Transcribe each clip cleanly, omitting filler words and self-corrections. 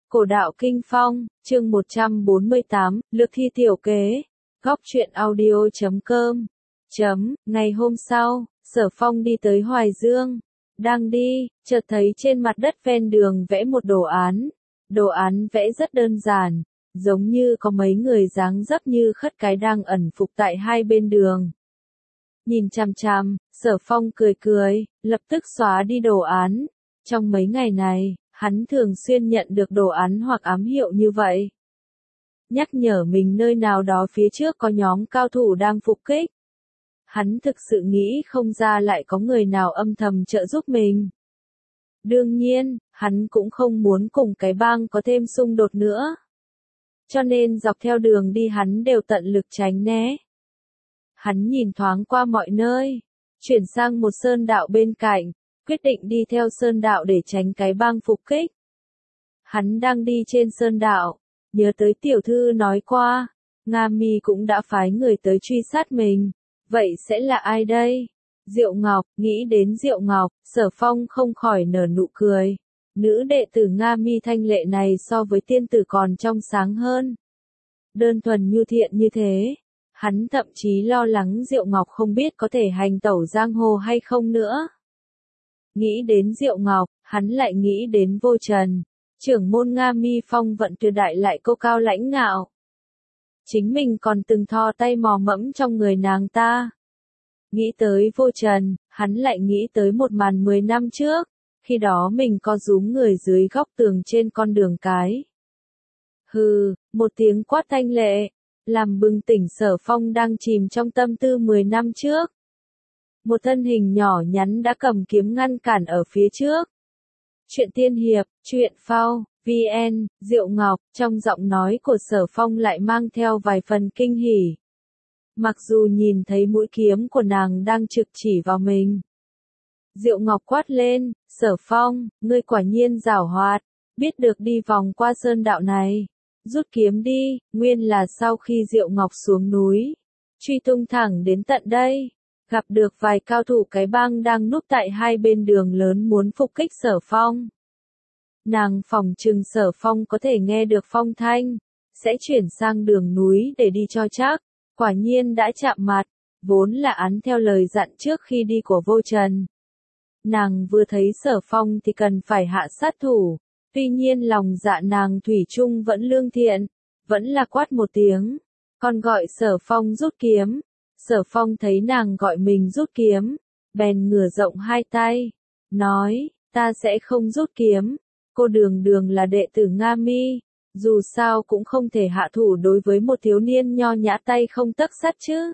Cổ đạo Kinh Phong, chương 148, Lược thi tiểu kế. Góc truyện audio.com. Ngày hôm sau, Sở Phong đi tới Hoài Dương. Đang đi, chợt thấy trên mặt đất ven đường vẽ một đồ án. Đồ án vẽ rất đơn giản, giống như có mấy người dáng dấp như khất cái đang ẩn phục tại hai bên đường. Nhìn chằm chằm, Sở Phong cười cười, lập tức xóa đi đồ án. Trong mấy ngày này, hắn thường xuyên nhận được đồ án hoặc ám hiệu như vậy. Nhắc nhở mình nơi nào đó phía trước có nhóm cao thủ đang phục kích. Hắn thực sự nghĩ không ra lại có người nào âm thầm trợ giúp mình. Đương nhiên, hắn cũng không muốn cùng cái bang có thêm xung đột nữa. Cho nên dọc theo đường đi hắn đều tận lực tránh né. Hắn nhìn thoáng qua mọi nơi, chuyển sang một sơn đạo bên cạnh, quyết định đi theo sơn đạo để tránh cái bang phục kích. Hắn đang đi trên sơn đạo, nhớ tới tiểu thư nói qua, Nga Mi cũng đã phái người tới truy sát mình. Vậy sẽ là ai đây? Diệu Ngọc. Nghĩ đến Diệu Ngọc, Sở Phong không khỏi nở nụ cười. Nữ đệ tử Nga Mi thanh lệ này so với tiên tử còn trong sáng hơn. Đơn thuần nhu thiện như thế. Hắn thậm chí lo lắng Diệu Ngọc không biết có thể hành tẩu giang hồ hay không nữa. Nghĩ đến Diệu Ngọc, hắn lại nghĩ đến Vô Trần. Trưởng môn Nga Mi phong vận tuyệt đại lại cô cao lãnh ngạo. Chính mình còn từng thò tay mò mẫm trong người nàng ta. Nghĩ tới Vô Trần, hắn lại nghĩ tới một màn 10 năm trước, khi đó mình co rúm người dưới góc tường trên con đường cái. Hừ, một tiếng quát thanh lệ, làm bừng tỉnh Sở Phong đang chìm trong tâm tư 10 năm trước. Một thân hình nhỏ nhắn đã cầm kiếm ngăn cản ở phía trước. Chuyện tiên hiệp, chuyện phao, VN, Diệu Ngọc, trong giọng nói của Sở Phong lại mang theo vài phần kinh hỉ. Mặc dù nhìn thấy mũi kiếm của nàng đang trực chỉ vào mình. Diệu Ngọc quát lên, Sở Phong, ngươi quả nhiên giảo hoạt, biết được đi vòng qua sơn đạo này. Rút kiếm đi, nguyên là sau khi Diệu Ngọc xuống núi, truy tung thẳng đến tận đây. Gặp được vài cao thủ cái bang đang núp tại hai bên đường lớn muốn phục kích Sở Phong. Nàng phỏng chừng Sở Phong có thể nghe được phong thanh, sẽ chuyển sang đường núi để đi cho chắc. Quả nhiên đã chạm mặt, vốn là án theo lời dặn trước khi đi của Vô Trần. Nàng vừa thấy Sở Phong thì cần phải hạ sát thủ, tuy nhiên lòng dạ nàng thủy chung vẫn lương thiện, vẫn là quát một tiếng, còn gọi Sở Phong rút kiếm. Sở Phong thấy nàng gọi mình rút kiếm, bèn ngửa rộng hai tay, nói, ta sẽ không rút kiếm, cô đường đường là đệ tử Nga Mi, dù sao cũng không thể hạ thủ đối với một thiếu niên nho nhã tay không tấc sắt chứ.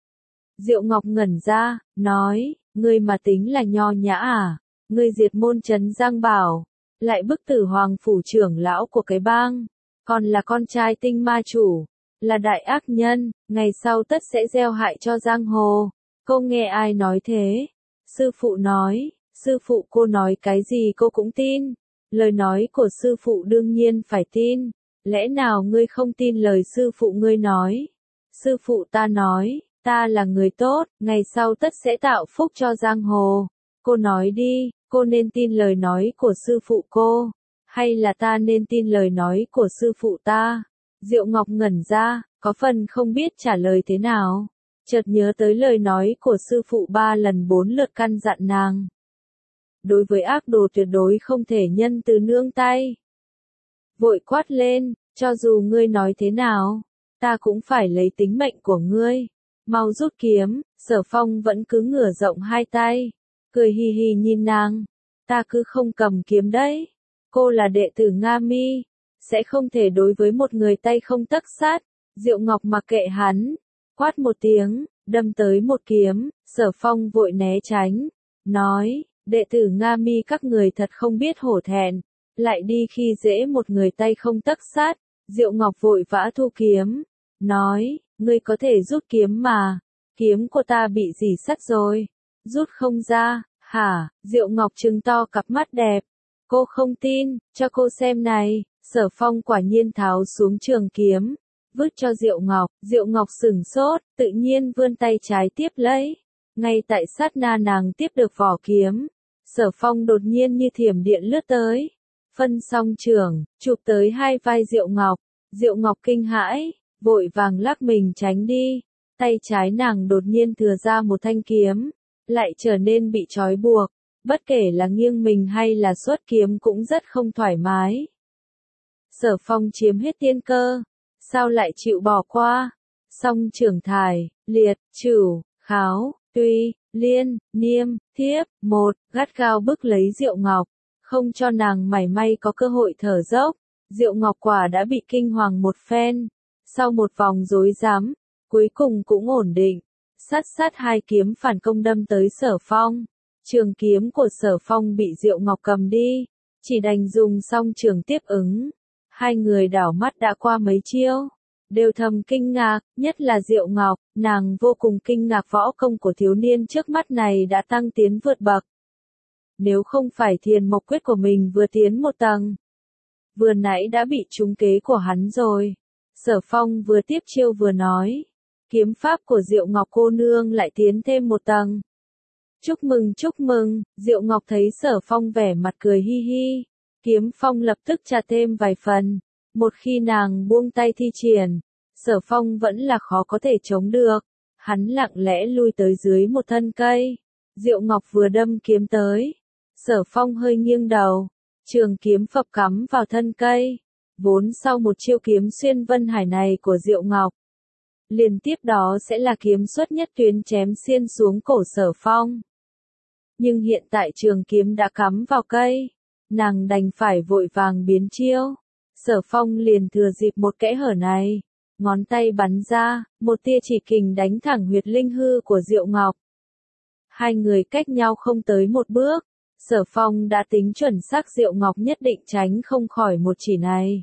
Diệu Ngọc ngẩn ra, nói, ngươi mà tính là nho nhã à, ngươi diệt môn trấn Giang Bảo, lại bức tử hoàng phủ trưởng lão của cái bang, còn là con trai tinh ma chủ. Là đại ác nhân, ngày sau tất sẽ gieo hại cho giang hồ. Cô nghe ai nói thế? Sư phụ nói, sư phụ cô nói cái gì cô cũng tin. Lời nói của sư phụ đương nhiên phải tin. Lẽ nào ngươi không tin lời sư phụ ngươi nói? Sư phụ ta nói, ta là người tốt, ngày sau tất sẽ tạo phúc cho giang hồ. Cô nói đi, cô nên tin lời nói của sư phụ cô, hay là ta nên tin lời nói của sư phụ ta? Diệu Ngọc ngẩn ra, có phần không biết trả lời thế nào. Chợt nhớ tới lời nói của sư phụ 3 lần 4 lượt căn dặn nàng. Đối với ác đồ tuyệt đối không thể nhân từ nương tay. Vội quát lên, cho dù ngươi nói thế nào, ta cũng phải lấy tính mệnh của ngươi. Mau rút kiếm. Sở Phong vẫn cứ ngửa rộng hai tay, cười hì hì nhìn nàng. Ta cứ không cầm kiếm đấy. Cô là đệ tử Nga Mi, sẽ không thể đối với một người tay không tấc sắt. Diệu Ngọc mặc kệ hắn, quát một tiếng, đâm tới một kiếm. Sở Phong vội né tránh, nói, đệ tử Nga Mi các người thật không biết hổ thẹn, lại đi khi dễ một người tay không tấc sắt. Diệu Ngọc vội vã thu kiếm, nói, ngươi có thể rút kiếm mà, kiếm của ta bị rỉ sắt rồi, rút không ra, hả? Diệu Ngọc trừng to cặp mắt đẹp, cô không tin, cho cô xem này. Sở Phong quả nhiên tháo xuống trường kiếm, vứt cho Diệu Ngọc. Diệu Ngọc sửng sốt, tự nhiên vươn tay trái tiếp lấy. Ngay tại sát na nàng tiếp được vỏ kiếm, Sở Phong đột nhiên như thiểm điện lướt tới, phân xong chưởng, chụp tới hai vai Diệu Ngọc kinh hãi, vội vàng lắc mình tránh đi, tay trái nàng đột nhiên thừa ra một thanh kiếm, lại trở nên bị trói buộc, bất kể là nghiêng mình hay là xuất kiếm cũng rất không thoải mái. Sở Phong chiếm hết tiên cơ, sao lại chịu bỏ qua? Song trưởng thải, liệt, trửu, kháo, tuy, liên, niêm, thiếp, một, gắt gao bức lấy Diệu Ngọc, không cho nàng mảy may có cơ hội thở dốc. Diệu Ngọc quả đã bị kinh hoàng một phen, sau một vòng rối rắm, cuối cùng cũng ổn định, sát hai kiếm phản công đâm tới Sở Phong. Trường kiếm của Sở Phong bị Diệu Ngọc cầm đi, chỉ đành dùng song trường tiếp ứng. Hai người đảo mắt đã qua mấy chiêu, đều thầm kinh ngạc, nhất là Diệu Ngọc, nàng vô cùng kinh ngạc võ công của thiếu niên trước mắt này đã tăng tiến vượt bậc. Nếu không phải Thiền Mộc Quyết của mình vừa tiến một tầng, vừa nãy đã bị trúng kế của hắn rồi. Sở Phong vừa tiếp chiêu vừa nói, kiếm pháp của Diệu Ngọc cô nương lại tiến thêm một tầng. Chúc mừng, Diệu Ngọc thấy Sở Phong vẻ mặt cười hi hi, kiếm phong lập tức chặt thêm vài phần, một khi nàng buông tay thi triển, Sở Phong vẫn là khó có thể chống được, hắn lặng lẽ lui tới dưới một thân cây, Diệu Ngọc vừa đâm kiếm tới, Sở Phong hơi nghiêng đầu, trường kiếm phập cắm vào thân cây, vốn sau một chiêu kiếm xuyên vân hải này của Diệu Ngọc, liền tiếp đó sẽ là kiếm xuất nhất tuyến chém xiên xuống cổ Sở Phong. Nhưng hiện tại trường kiếm đã cắm vào cây, nàng đành phải vội vàng biến chiêu. Sở Phong liền thừa dịp một kẽ hở này, ngón tay bắn ra, một tia chỉ kình đánh thẳng huyệt linh hư của Diệu Ngọc. Hai người cách nhau không tới một bước, Sở Phong đã tính chuẩn xác Diệu Ngọc nhất định tránh không khỏi một chỉ này.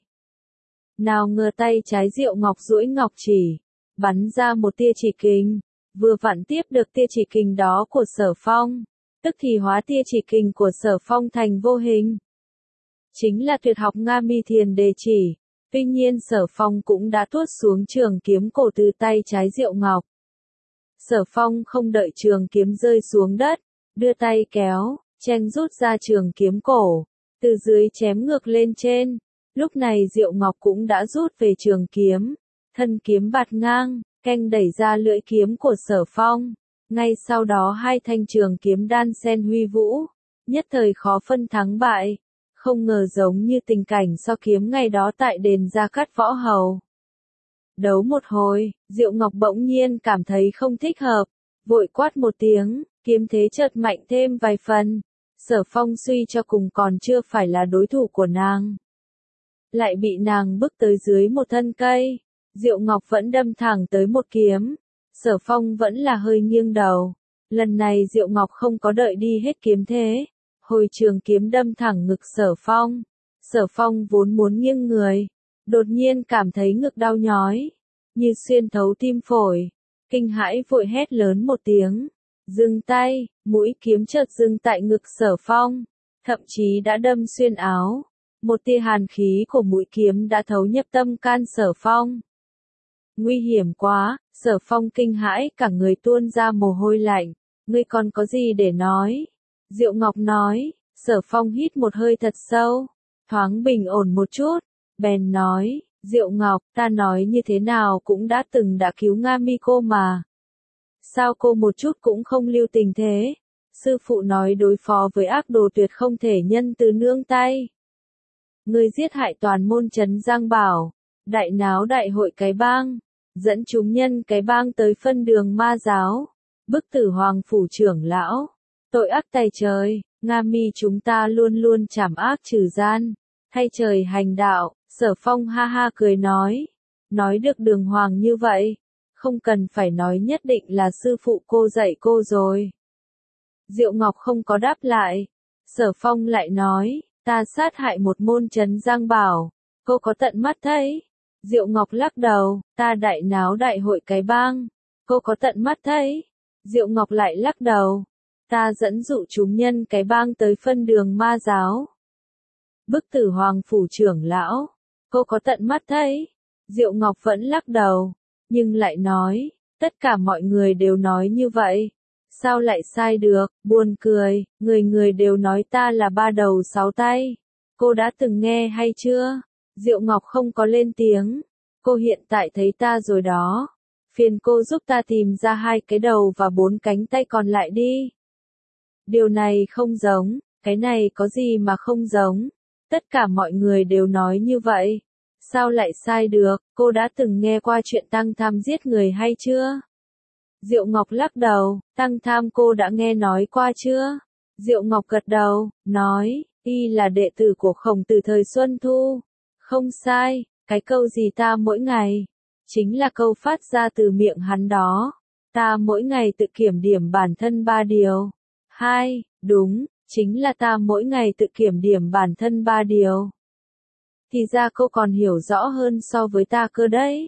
Nào ngờ tay trái Diệu Ngọc duỗi ngọc chỉ, bắn ra một tia chỉ kình, vừa vặn tiếp được tia chỉ kình đó của Sở Phong, tức thì hóa tia chỉ kình của Sở Phong thành vô hình. Chính là tuyệt học Nga Mi Thiền Đề Chỉ, tuy nhiên Sở Phong cũng đã tuốt xuống trường kiếm cổ từ tay trái Diệu Ngọc. Sở Phong không đợi trường kiếm rơi xuống đất, đưa tay kéo, cheng rút ra trường kiếm cổ, từ dưới chém ngược lên trên. Lúc này Diệu Ngọc cũng đã rút về trường kiếm, thân kiếm bạt ngang, canh đẩy ra lưỡi kiếm của Sở Phong. Ngay sau đó hai thanh trường kiếm đan xen huy vũ, nhất thời khó phân thắng bại, không ngờ giống như tình cảnh so kiếm ngày đó tại đền Gia Cát Võ Hầu. Đấu một hồi, Diệu Ngọc bỗng nhiên cảm thấy không thích hợp, vội quát một tiếng, kiếm thế chợt mạnh thêm vài phần. Sở Phong suy cho cùng còn chưa phải là đối thủ của nàng, lại bị nàng bức tới dưới một thân cây. Diệu Ngọc vẫn đâm thẳng tới một kiếm, Sở Phong vẫn là hơi nghiêng đầu. Lần này Diệu Ngọc không có đợi đi hết kiếm thế, hồi trường kiếm đâm thẳng ngực Sở Phong. Sở Phong vốn muốn nghiêng người, đột nhiên cảm thấy ngực đau nhói, như xuyên thấu tim phổi, kinh hãi vội hét lớn một tiếng, dừng tay, mũi kiếm chợt dừng tại ngực Sở Phong, thậm chí đã đâm xuyên áo. Một tia hàn khí của mũi kiếm đã thấu nhập tâm can Sở Phong. Nguy hiểm quá, Sở Phong kinh hãi cả người tuôn ra mồ hôi lạnh, ngươi còn có gì để nói? Diệu Ngọc nói. Sở Phong hít một hơi thật sâu, thoáng bình ổn một chút, bèn nói, Diệu Ngọc, ta nói như thế nào cũng đã từng đã cứu Nga Mi cô mà. Sao cô một chút cũng không lưu tình thế? Sư phụ nói đối phó với ác đồ tuyệt không thể nhân từ nương tay. Ngươi giết hại toàn môn trấn Giang Bảo, đại náo đại hội cái bang, dẫn chúng nhân cái bang tới phân đường ma giáo, bức tử hoàng phủ trưởng lão, tội ác tày trời. Nga Mi chúng ta luôn luôn trảm ác trừ gian, thay trời hành đạo. Sở Phong ha ha cười nói được đường hoàng như vậy, không cần phải nói nhất định là sư phụ cô dạy cô rồi. Diệu Ngọc không có đáp lại, Sở Phong lại nói, ta sát hại một môn trấn Giang Bảo, cô có tận mắt thấy? Diệu Ngọc lắc đầu, ta đại náo đại hội cái bang, cô có tận mắt thấy? Diệu Ngọc lại lắc đầu, ta dẫn dụ chúng nhân cái bang tới phân đường ma giáo, bức tử hoàng phủ trưởng lão, cô có tận mắt thấy? Diệu Ngọc vẫn lắc đầu, nhưng lại nói, tất cả mọi người đều nói như vậy, sao lại sai được? Buồn cười, người người đều nói ta là ba đầu sáu tay, cô đã từng nghe hay chưa? Diệu Ngọc không có lên tiếng. Cô hiện tại thấy ta rồi đó. Phiền cô giúp ta tìm ra 2 cái đầu và 4 cánh tay còn lại đi. Điều này không giống, cái này có gì mà không giống. Tất cả mọi người đều nói như vậy. Sao lại sai được, cô đã từng nghe qua chuyện Tăng Tham giết người hay chưa? Diệu Ngọc lắc đầu, Tăng Tham cô đã nghe nói qua chưa? Diệu Ngọc gật đầu, nói, y là đệ tử của Khổng Tử thời Xuân Thu. Không sai, cái câu gì ta mỗi ngày? Chính là câu phát ra từ miệng hắn đó. Ta mỗi ngày tự kiểm điểm bản thân 3 điều. 2, đúng, chính là ta mỗi ngày tự kiểm điểm bản thân 3 điều. Thì ra cô còn hiểu rõ hơn so với ta cơ đấy.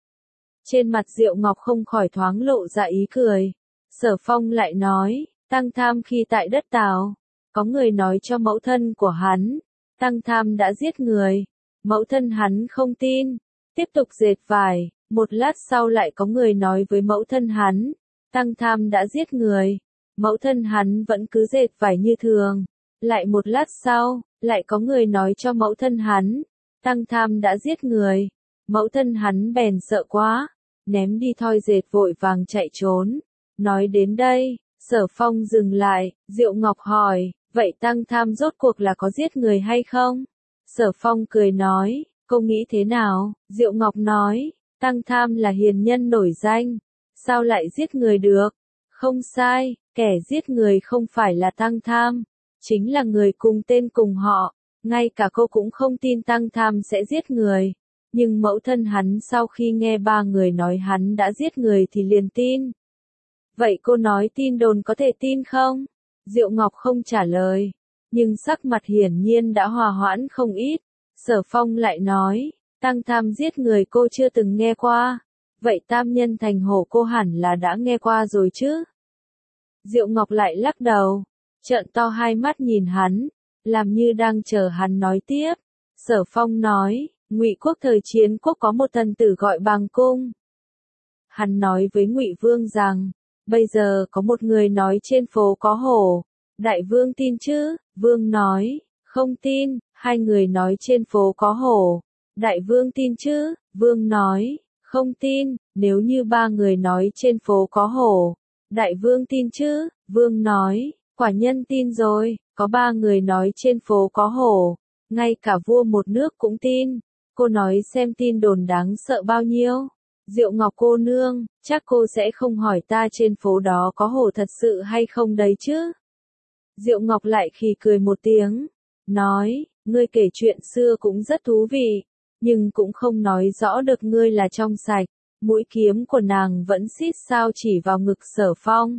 Trên mặt Diệu Ngọc không khỏi thoáng lộ ra ý cười. Sở Phong lại nói, Tăng Tham khi tại đất Tào, có người nói cho mẫu thân của hắn, Tăng Tham đã giết người. Mẫu thân hắn không tin, tiếp tục dệt vải, một lát sau lại có người nói với mẫu thân hắn, Tăng Tham đã giết người. Mẫu thân hắn vẫn cứ dệt vải như thường. Lại một lát sau, lại có người nói cho mẫu thân hắn, Tăng Tham đã giết người. Mẫu thân hắn bèn sợ quá, ném đi thoi dệt vội vàng chạy trốn. Nói đến đây, Sở Phong dừng lại, Diệu Ngọc hỏi, vậy Tăng Tham rốt cuộc là có giết người hay không? Sở Phong cười nói, cô nghĩ thế nào? Diệu Ngọc nói, Tăng Tham là hiền nhân nổi danh, sao lại giết người được? Không sai, kẻ giết người không phải là Tăng Tham, chính là người cùng tên cùng họ. Ngay cả cô cũng không tin Tăng Tham sẽ giết người. Nhưng mẫu thân hắn sau khi nghe 3 người nói hắn đã giết người thì liền tin. Vậy cô nói tin đồn có thể tin không? Diệu Ngọc không trả lời, nhưng sắc mặt hiển nhiên đã hòa hoãn không ít. Sở Phong lại nói, Tăng Tham giết người cô chưa từng nghe qua. Vậy Tam Nhân Thành Hổ cô hẳn là đã nghe qua rồi chứ? Diệu Ngọc lại lắc đầu, trợn to hai mắt nhìn hắn, làm như đang chờ hắn nói tiếp. Sở Phong nói, Ngụy quốc thời Chiến quốc có một thần tử gọi Bàng Cung. Hắn nói với Ngụy Vương rằng, bây giờ có một người nói trên phố có hổ. Đại vương tin chứ? Vương nói, không tin. 2 người nói trên phố có hổ. Đại vương tin chứ? Vương nói, không tin. Nếu như 3 người nói trên phố có hổ, đại vương tin chứ? Vương nói, quả nhân tin rồi, có 3 người nói trên phố có hổ. Ngay cả vua một nước cũng tin. Cô nói xem tin đồn đáng sợ bao nhiêu. Diệu Ngọc cô nương, chắc cô sẽ không hỏi ta trên phố đó có hổ thật sự hay không đấy chứ? Diệu Ngọc lại khì cười một tiếng, nói, ngươi kể chuyện xưa cũng rất thú vị, nhưng cũng không nói rõ được ngươi là trong sạch. Mũi kiếm của nàng vẫn xít sao chỉ vào ngực Sở Phong.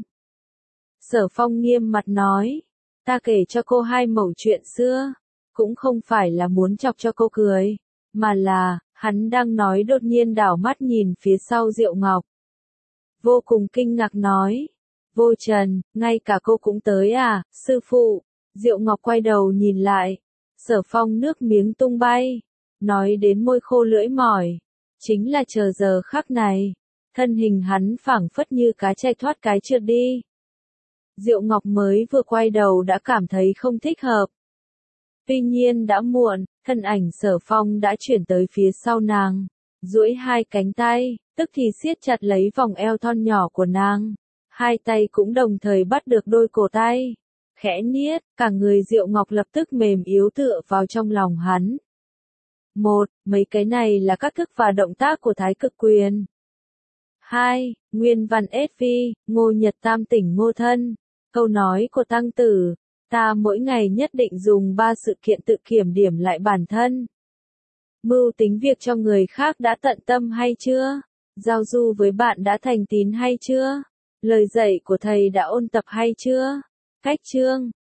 Sở Phong nghiêm mặt nói, ta kể cho cô 2 mẩu chuyện xưa, cũng không phải là muốn chọc cho cô cười, mà là, hắn đang nói đột nhiên đảo mắt nhìn phía sau Diệu Ngọc. Vô cùng kinh ngạc nói, Vô Trần, ngay cả cô cũng tới à, sư phụ? Diệu Ngọc quay đầu nhìn lại, Sở Phong nước miếng tung bay, nói đến môi khô lưỡi mỏi, chính là chờ giờ khắc này, thân hình hắn phảng phất như cá chay thoát cái trượt đi. Diệu Ngọc mới vừa quay đầu đã cảm thấy không thích hợp. Tuy nhiên đã muộn, thân ảnh Sở Phong đã chuyển tới phía sau nàng, duỗi 2 cánh tay, tức thì siết chặt lấy vòng eo thon nhỏ của nàng. 2 tay cũng đồng thời bắt được đôi cổ tay. Khẽ niết, cả người Diệu Ngọc lập tức mềm yếu tựa vào trong lòng hắn. 1. Mấy cái này là các thức và động tác của Thái Cực Quyền. 2. Nguyên văn SV, Ngô Nhật Tam Tỉnh Ngô Thân. Câu nói của Tăng Tử, ta mỗi ngày nhất định dùng 3 sự kiện tự kiểm điểm lại bản thân. Mưu tính việc cho người khác đã tận tâm hay chưa? Giao du với bạn đã thành tín hay chưa? Lời dạy của thầy đã ôn tập hay chưa? Cách chương